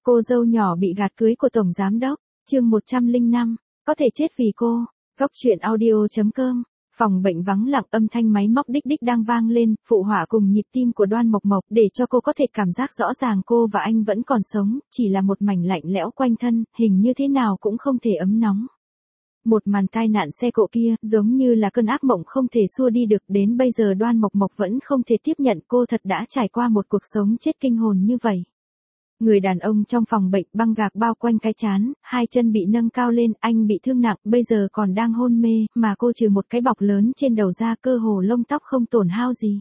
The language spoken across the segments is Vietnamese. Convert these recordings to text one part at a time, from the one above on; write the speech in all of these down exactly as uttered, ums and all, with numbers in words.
Cô dâu nhỏ bị gạt cưới của tổng giám đốc, chương một trăm lẻ năm, có thể chết vì cô. Góc truyện audio.com. Phòng bệnh vắng lặng, âm thanh máy móc đích đích đang vang lên, phụ họa cùng nhịp tim của Đoan Mộc Mộc, để cho cô có thể cảm giác rõ ràng cô và anh vẫn còn sống, chỉ là một mảnh lạnh lẽo quanh thân, hình như thế nào cũng không thể ấm nóng. Một màn tai nạn xe cộ kia, giống như là cơn ác mộng không thể xua đi được, đến bây giờ Đoan Mộc Mộc vẫn không thể tiếp nhận cô thật đã trải qua một cuộc sống chết kinh hồn như vậy. Người đàn ông trong phòng bệnh, băng gạc bao quanh cái trán, hai chân bị nâng cao lên, anh bị thương nặng, bây giờ còn đang hôn mê, mà cô trừ một cái bọc lớn trên đầu ra, cơ hồ lông tóc không tổn hao gì.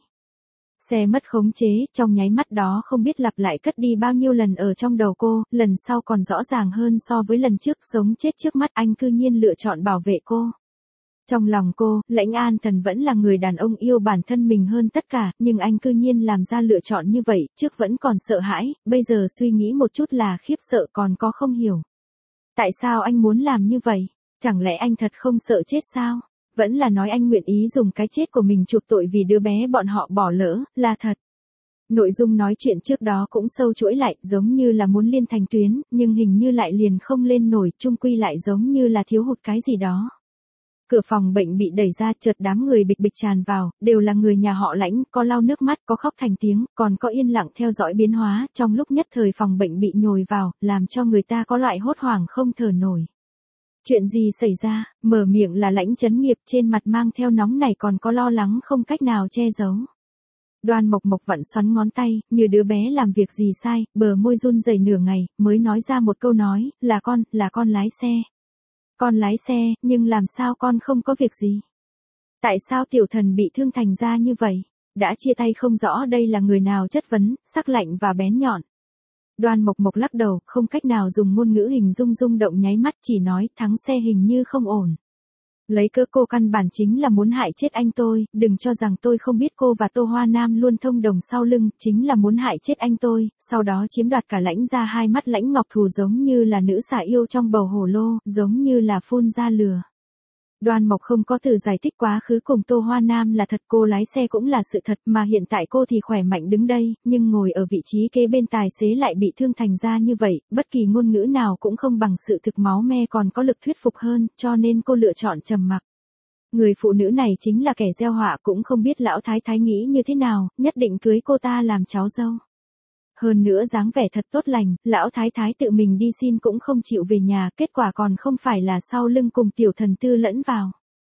Xe mất khống chế, trong nháy mắt đó không biết lặp lại cất đi bao nhiêu lần ở trong đầu cô, lần sau còn rõ ràng hơn so với lần trước, sống chết trước mắt anh cư nhiên lựa chọn bảo vệ cô. Trong lòng cô, Lãnh An Thần vẫn là người đàn ông yêu bản thân mình hơn tất cả, nhưng anh cư nhiên làm ra lựa chọn như vậy, trước vẫn còn sợ hãi, bây giờ suy nghĩ một chút là khiếp sợ, còn có không hiểu. Tại sao anh muốn làm như vậy? Chẳng lẽ anh thật không sợ chết sao? Vẫn là nói anh nguyện ý dùng cái chết của mình chuộc tội vì đứa bé bọn họ bỏ lỡ, là thật. Nội dung nói chuyện trước đó cũng sâu chuỗi lại, giống như là muốn liên thành tuyến, nhưng hình như lại liền không lên nổi, chung quy lại giống như là thiếu hụt cái gì đó. Cửa phòng bệnh bị đẩy ra, chợt đám người bịch bịch tràn vào, đều là người nhà họ Lãnh, có lau nước mắt, có khóc thành tiếng, còn có yên lặng theo dõi biến hóa, trong lúc nhất thời phòng bệnh bị nhồi vào, làm cho người ta có loại hốt hoảng không thở nổi. Chuyện gì xảy ra? Mở miệng là Lãnh Chấn Nghiệp, trên mặt mang theo nóng này còn có lo lắng không cách nào che giấu. Đoan Mộc Mộc vặn xoắn ngón tay, như đứa bé làm việc gì sai, bờ môi run rẩy nửa ngày, mới nói ra một câu nói, là con, là con lái xe. Con lái xe, nhưng làm sao con không có việc gì? Tại sao tiểu thần bị thương thành ra như vậy? Đã chia tay không rõ đây là người nào chất vấn, sắc lạnh và bén nhọn. Đoan Mộc Mộc lắc đầu, không cách nào dùng ngôn ngữ hình dung rung động nháy mắt, chỉ nói thắng xe hình như không ổn. Lấy cớ cô căn bản chính là muốn hại chết anh tôi, đừng cho rằng tôi không biết cô và Tô Hoa Nam luôn thông đồng sau lưng, chính là muốn hại chết anh tôi, sau đó chiếm đoạt cả Lãnh ra. Hai mắt Lãnh Ngọc Thù giống như là nữ xà yêu trong bầu hồ lô, giống như là phun ra lửa. Đoan Mộc không có từ giải thích quá khứ cùng Tô Hoa Nam là thật, cô lái xe cũng là sự thật, mà hiện tại cô thì khỏe mạnh đứng đây, nhưng ngồi ở vị trí kế bên tài xế lại bị thương thành ra như vậy, bất kỳ ngôn ngữ nào cũng không bằng sự thực máu me còn có lực thuyết phục hơn, cho nên cô lựa chọn trầm mặc. Người phụ nữ này chính là kẻ gieo họa, cũng không biết lão thái thái nghĩ như thế nào, nhất định cưới cô ta làm cháu dâu. Hơn nữa dáng vẻ thật tốt lành, lão thái thái tự mình đi xin cũng không chịu về nhà, kết quả còn không phải là sau lưng cùng tiểu thần tư lẫn vào.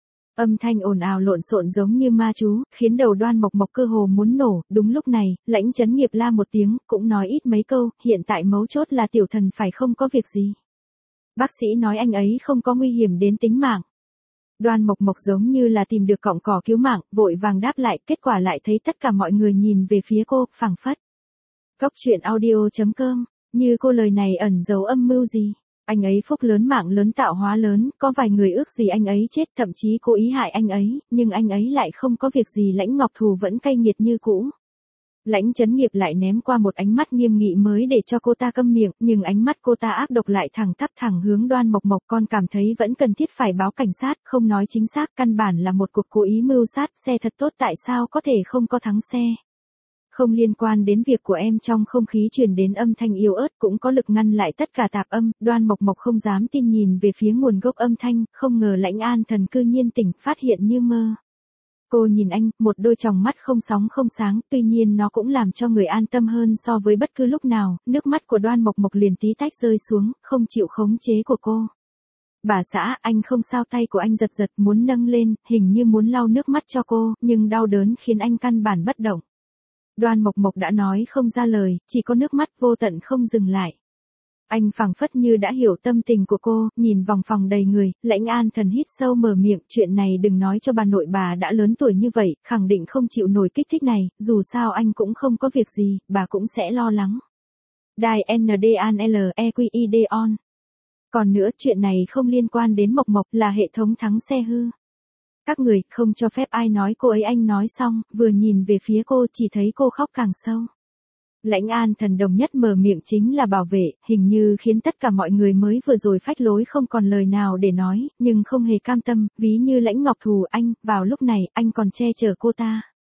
Âm thanh ồn ào lộn xộn giống như ma chú, khiến đầu Đoan Mộc Mộc cơ hồ muốn nổ. Đúng lúc này, Lãnh Chấn Nghiệp la một tiếng, cũng nói ít mấy câu, hiện tại mấu chốt là tiểu thần phải không có việc gì. Bác sĩ nói anh ấy không có nguy hiểm đến tính mạng. Đoan Mộc Mộc giống như là tìm được cọng cỏ cứu mạng, vội vàng đáp lại, kết quả lại thấy tất cả mọi người nhìn về phía cô, phảng phất. Góc truyện audio.com, như cô lời này ẩn giấu âm mưu gì? Anh ấy phúc lớn mạng lớn tạo hóa lớn, có vài người ước gì anh ấy chết, thậm chí cố ý hại anh ấy, nhưng anh ấy lại không có việc gì. Lãnh Ngọc Thù vẫn cay nghiệt như cũ. Lãnh Chấn Nghiệp lại ném qua một ánh mắt nghiêm nghị mới để cho cô ta câm miệng, nhưng ánh mắt cô ta ác độc lại thẳng tắp thẳng hướng Đoan Mộc Mộc. Con cảm thấy vẫn cần thiết phải báo cảnh sát, không nói chính xác, căn bản là một cuộc cố ý mưu sát. Xe thật tốt, tại sao có thể không có thắng xe? Không liên quan đến việc của em. Trong không khí truyền đến âm thanh yếu ớt, cũng có lực ngăn lại tất cả tạp âm. Đoan Mộc Mộc không dám tin nhìn về phía nguồn gốc âm thanh, không ngờ Lãnh An Thần cư nhiên tỉnh, phát hiện như mơ. Cô nhìn anh, một đôi tròng mắt không sóng không sáng, tuy nhiên nó cũng làm cho người an tâm hơn so với bất cứ lúc nào. Nước mắt của Đoan Mộc Mộc liền tí tách rơi xuống, không chịu khống chế của cô. Bà xã, anh không sao. Tay của anh giật giật muốn nâng lên, hình như muốn lau nước mắt cho cô, nhưng đau đớn khiến anh căn bản bất động. Đoan Mộc Mộc đã nói không ra lời, chỉ có nước mắt vô tận không dừng lại. Anh phảng phất như đã hiểu tâm tình của cô, nhìn vòng phòng đầy người, Lãnh An Thần hít sâu mở miệng, chuyện này đừng nói cho bà nội, bà đã lớn tuổi như vậy, khẳng định không chịu nổi kích thích này, dù sao anh cũng không có việc gì, bà cũng sẽ lo lắng. Đài en đê an lờ e quy i đê on. Còn nữa, chuyện này không liên quan đến Mộc Mộc, là hệ thống thắng xe hư. Các người, không cho phép ai nói cô ấy. Anh nói xong, vừa nhìn về phía cô, chỉ thấy cô khóc càng sâu. Lãnh An Thần đồng nhất mở miệng chính là bảo vệ, hình như khiến tất cả mọi người mới vừa rồi phách lối không còn lời nào để nói, nhưng không hề cam tâm, ví như Lãnh Ngọc Thù. Anh, vào lúc này, anh còn che chở cô ta.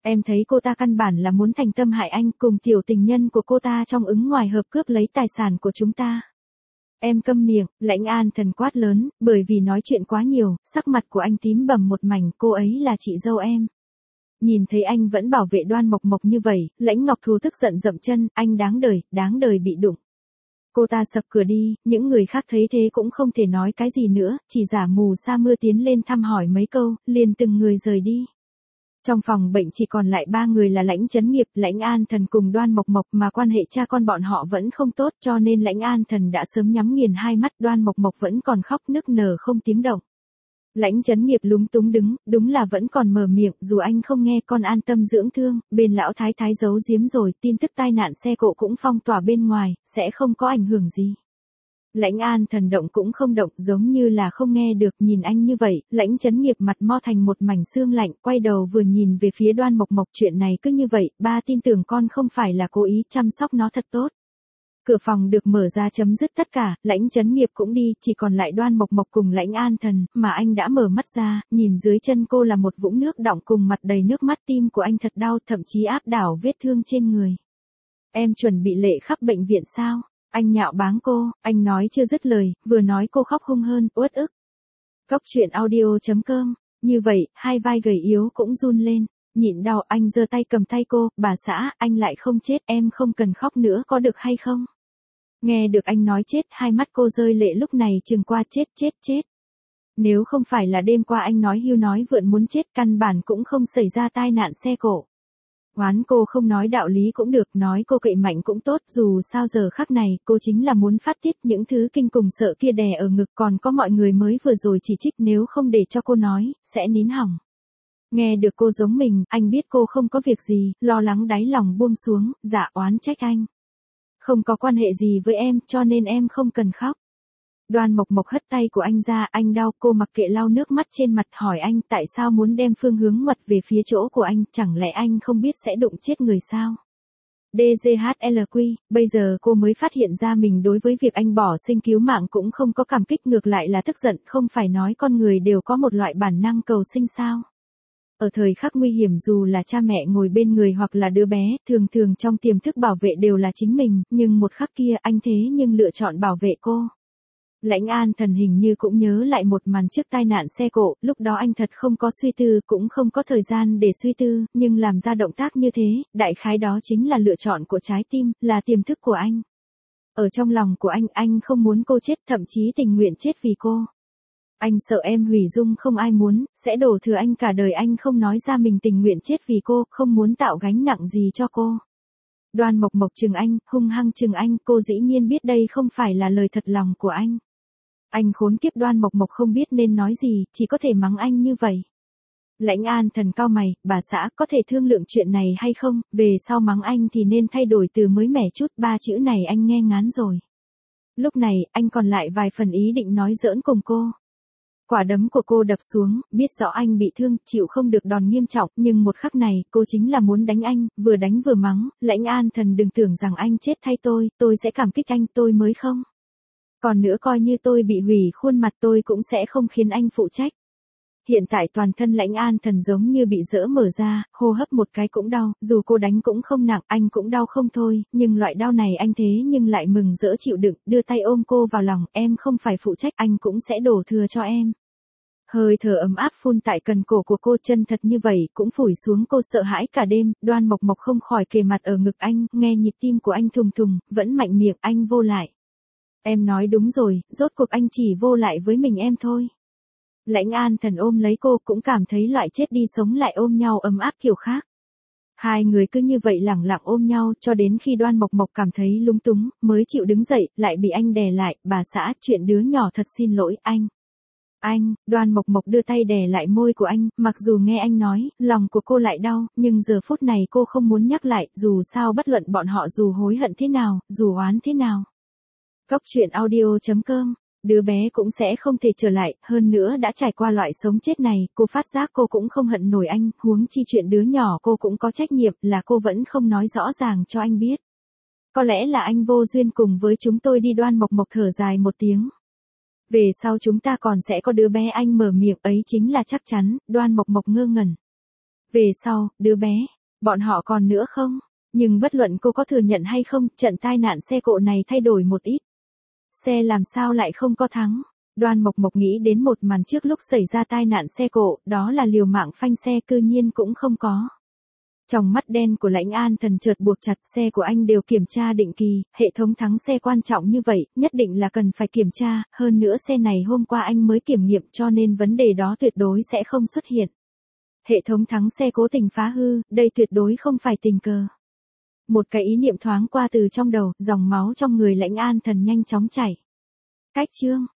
Em thấy cô ta căn bản là muốn thành tâm hại anh cùng tiểu tình nhân của cô ta trong ứng ngoài hợp cướp lấy tài sản của chúng ta. Em câm miệng, Lãnh An Thần quát lớn, bởi vì nói chuyện quá nhiều, sắc mặt của anh tím bầm một mảnh, cô ấy là chị dâu em. Nhìn thấy anh vẫn bảo vệ Đoan Mộc Mộc như vậy, Lãnh Ngọc Thù tức giận dậm chân, anh đáng đời, đáng đời bị đụng. Cô ta sập cửa đi, những người khác thấy thế cũng không thể nói cái gì nữa, chỉ giả mù sa mưa tiến lên thăm hỏi mấy câu, liền từng người rời đi. Trong phòng bệnh chỉ còn lại ba người là Lãnh Chấn Nghiệp, Lãnh An Thần cùng Đoan Mộc Mộc, mà quan hệ cha con bọn họ vẫn không tốt, cho nên Lãnh An Thần đã sớm nhắm nghiền hai mắt, Đoan Mộc Mộc vẫn còn khóc nức nở không tiếng động. Lãnh Chấn Nghiệp lúng túng đứng, đúng là vẫn còn mở miệng, dù anh không nghe con an tâm dưỡng thương, bên lão thái thái giấu giếm rồi, tin tức tai nạn xe cộ cũng phong tỏa bên ngoài, sẽ không có ảnh hưởng gì. Lãnh An Thần động cũng không động, giống như là không nghe được, nhìn anh như vậy, Lãnh Chấn Nghiệp mặt mo thành một mảnh xương lạnh, quay đầu vừa nhìn về phía Đoan Mộc Mộc, chuyện này cứ như vậy, ba tin tưởng con không phải là cố ý, chăm sóc nó thật tốt. Cửa phòng được mở ra chấm dứt tất cả, Lãnh Chấn Nghiệp cũng đi, chỉ còn lại Đoan Mộc Mộc cùng Lãnh An Thần, mà anh đã mở mắt ra, nhìn dưới chân cô là một vũng nước đọng cùng mặt đầy nước mắt, tim của anh thật đau, thậm chí áp đảo vết thương trên người. Em chuẩn bị lệ khắp bệnh viện sao? Anh nhạo báng cô, anh nói chưa dứt lời, vừa nói cô khóc hung hơn, uất ức. Cốc truyện audio chấm com, như vậy, hai vai gầy yếu cũng run lên, nhịn đau anh giơ tay cầm tay cô, bà xã, anh lại không chết, em không cần khóc nữa có được hay không? Nghe được anh nói chết, hai mắt cô rơi lệ lúc này chừng qua chết chết chết. Nếu không phải là đêm qua anh nói hưu nói vượn muốn chết, căn bản cũng không xảy ra tai nạn xe cộ. Oán cô không nói đạo lý cũng được, nói cô cậy mạnh cũng tốt, dù sao giờ khắc này, cô chính là muốn phát tiết những thứ kinh cùng sợ kia đè ở ngực, còn có mọi người mới vừa rồi chỉ trích, nếu không để cho cô nói, sẽ nín hỏng. Nghe được cô giống mình, anh biết cô không có việc gì, lo lắng đáy lòng buông xuống, dạ oán trách anh. Không có quan hệ gì với em, cho nên em không cần khóc. Đoan Mộc Mộc hất tay của anh ra, anh đau, cô mặc kệ lau nước mắt trên mặt, hỏi anh tại sao muốn đem phương hướng ngoặt về phía chỗ của anh, chẳng lẽ anh không biết sẽ đụng chết người sao? đê giê hát lờ quy, bây giờ cô mới phát hiện ra mình đối với việc anh bỏ sinh cứu mạng cũng không có cảm kích, ngược lại là tức giận, không phải nói con người đều có một loại bản năng cầu sinh sao? Ở thời khắc nguy hiểm dù là cha mẹ ngồi bên người hoặc là đứa bé, thường thường trong tiềm thức bảo vệ đều là chính mình, nhưng một khắc kia anh thế nhưng lựa chọn bảo vệ cô. Lãnh An Thần hình như cũng nhớ lại một màn trước tai nạn xe cộ, lúc đó anh thật không có suy tư, cũng không có thời gian để suy tư, nhưng làm ra động tác như thế, đại khái đó chính là lựa chọn của trái tim, là tiềm thức của anh. Ở trong lòng của anh, anh không muốn cô chết, thậm chí tình nguyện chết vì cô. Anh sợ em hủy dung không ai muốn, sẽ đổ thừa anh cả đời, anh không nói ra mình tình nguyện chết vì cô, không muốn tạo gánh nặng gì cho cô. Đoan Mộc Mộc chừng anh, hung hăng chừng anh, cô dĩ nhiên biết đây không phải là lời thật lòng của anh. Anh khốn kiếp, Đoan Mộc Mộc không biết nên nói gì, chỉ có thể mắng anh như vậy. Lãnh An Thần cau mày, bà xã có thể thương lượng chuyện này hay không, về sau mắng anh thì nên thay đổi từ mới mẻ chút, ba chữ này anh nghe ngán rồi. Lúc này, anh còn lại vài phần ý định nói giỡn cùng cô. Quả đấm của cô đập xuống, biết rõ anh bị thương, chịu không được đòn nghiêm trọng, nhưng một khắc này, cô chính là muốn đánh anh, vừa đánh vừa mắng, Lãnh An Thần đừng tưởng rằng anh chết thay tôi, tôi sẽ cảm kích anh, tôi mới không. Còn nữa coi như tôi bị hủy khuôn mặt tôi cũng sẽ không khiến anh phụ trách. Hiện tại toàn thân Lãnh An Thần giống như bị dỡ mở ra, hô hấp một cái cũng đau, dù cô đánh cũng không nặng, anh cũng đau không thôi, nhưng loại đau này anh thế nhưng lại mừng rỡ chịu đựng, đưa tay ôm cô vào lòng, em không phải phụ trách, anh cũng sẽ đổ thừa cho em. Hơi thở ấm áp phun tại cần cổ của cô, chân thật như vậy, cũng phủi xuống cô sợ hãi cả đêm, Đoan Mộc Mộc không khỏi kề mặt ở ngực anh, nghe nhịp tim của anh thùng thùng, vẫn mạnh miệng, anh vô lại. Em nói đúng rồi, rốt cuộc anh chỉ vô lại với mình em thôi. Lãnh An Thần ôm lấy cô cũng cảm thấy loại chết đi sống lại ôm nhau ấm áp kiểu khác. Hai người cứ như vậy lẳng lặng ôm nhau cho đến khi Đoan Mộc Mộc cảm thấy lúng túng, mới chịu đứng dậy, lại bị anh đè lại, bà xã, chuyện đứa nhỏ thật xin lỗi, anh. Anh, Đoan Mộc Mộc đưa tay đè lại môi của anh, mặc dù nghe anh nói, lòng của cô lại đau, nhưng giờ phút này cô không muốn nhắc lại, dù sao bất luận bọn họ dù hối hận thế nào, dù oán thế nào. Cốc truyện audio chấm com, đứa bé cũng sẽ không thể trở lại, hơn nữa đã trải qua loại sống chết này, cô phát giác cô cũng không hận nổi anh, huống chi chuyện đứa nhỏ cô cũng có trách nhiệm, là cô vẫn không nói rõ ràng cho anh biết. Có lẽ là anh vô duyên cùng với chúng tôi đi, Đoan Mộc Mộc thở dài một tiếng. Về sau chúng ta còn sẽ có đứa bé, anh mở miệng, ấy chính là chắc chắn, Đoan Mộc Mộc ngơ ngẩn. Về sau, đứa bé, Bọn họ còn nữa không? Nhưng bất luận cô có thừa nhận hay không, trận tai nạn xe cộ này thay đổi một ít. Xe làm sao lại không có thắng? Đoan Mộc Mộc nghĩ đến một màn trước lúc xảy ra tai nạn xe cộ, đó là liều mạng phanh xe cư nhiên cũng không có. Trong mắt đen của Lãnh An Thần chợt buộc chặt, xe của anh đều kiểm tra định kỳ, hệ thống thắng xe quan trọng như vậy, nhất định là cần phải kiểm tra, hơn nữa xe này hôm qua anh mới kiểm nghiệm cho nên vấn đề đó tuyệt đối sẽ không xuất hiện. Hệ thống thắng xe cố tình phá hư, đây tuyệt đối không phải tình cờ. Một cái ý niệm thoáng qua từ trong đầu, dòng máu trong người Lãnh An Thần nhanh chóng chảy. Cách chương